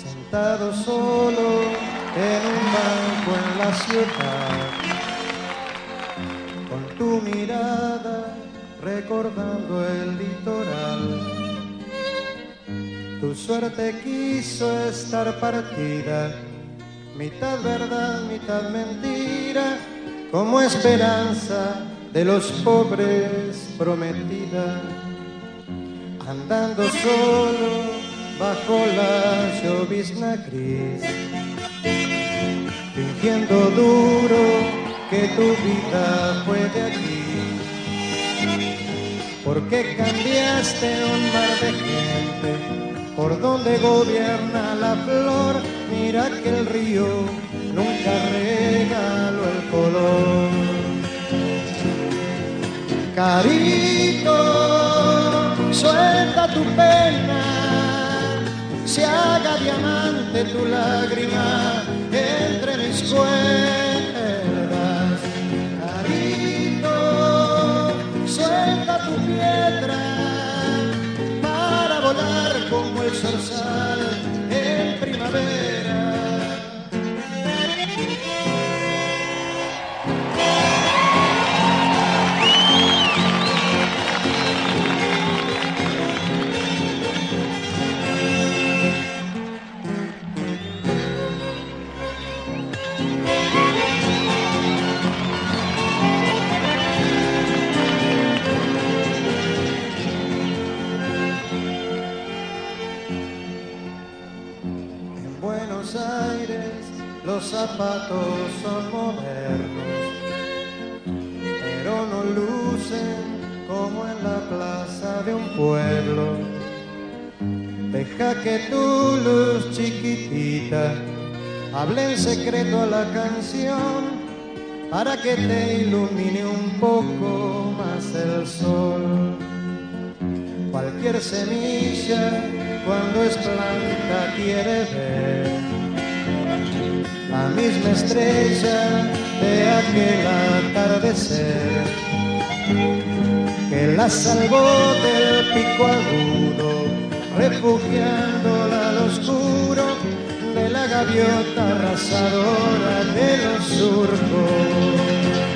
sentado solo en un banco en la ciudad, con tu mirada recordando el litoral. Tu suerte quiso estar partida, mitad verdad, mitad mentira, como esperanza de los pobres prometida. Andando solo bajo la llovizna gris, fingiendo duro que tu vida fue de aquí. Porque cambiaste un mar de gente por donde gobierna la flor. Mira que el río nunca regaló el color. Carito, suelta tu pena, se haga diamante tu lágrima entre mis cuerdas. Carito, suelta tu piedra para volar como el zorzal en primavera. Buenos Aires los zapatos son modernos, pero no lucen como en la plaza de un pueblo. Deja que tu luz chiquitita hable en secreto a la canción, para que te ilumine un poco más el sol. Cualquier semilla cuando es blanca quiere ver la misma estrella de aquel atardecer que la salvó del pico agudo, refugiándola al oscuro de la gaviota arrasadora de los surcos.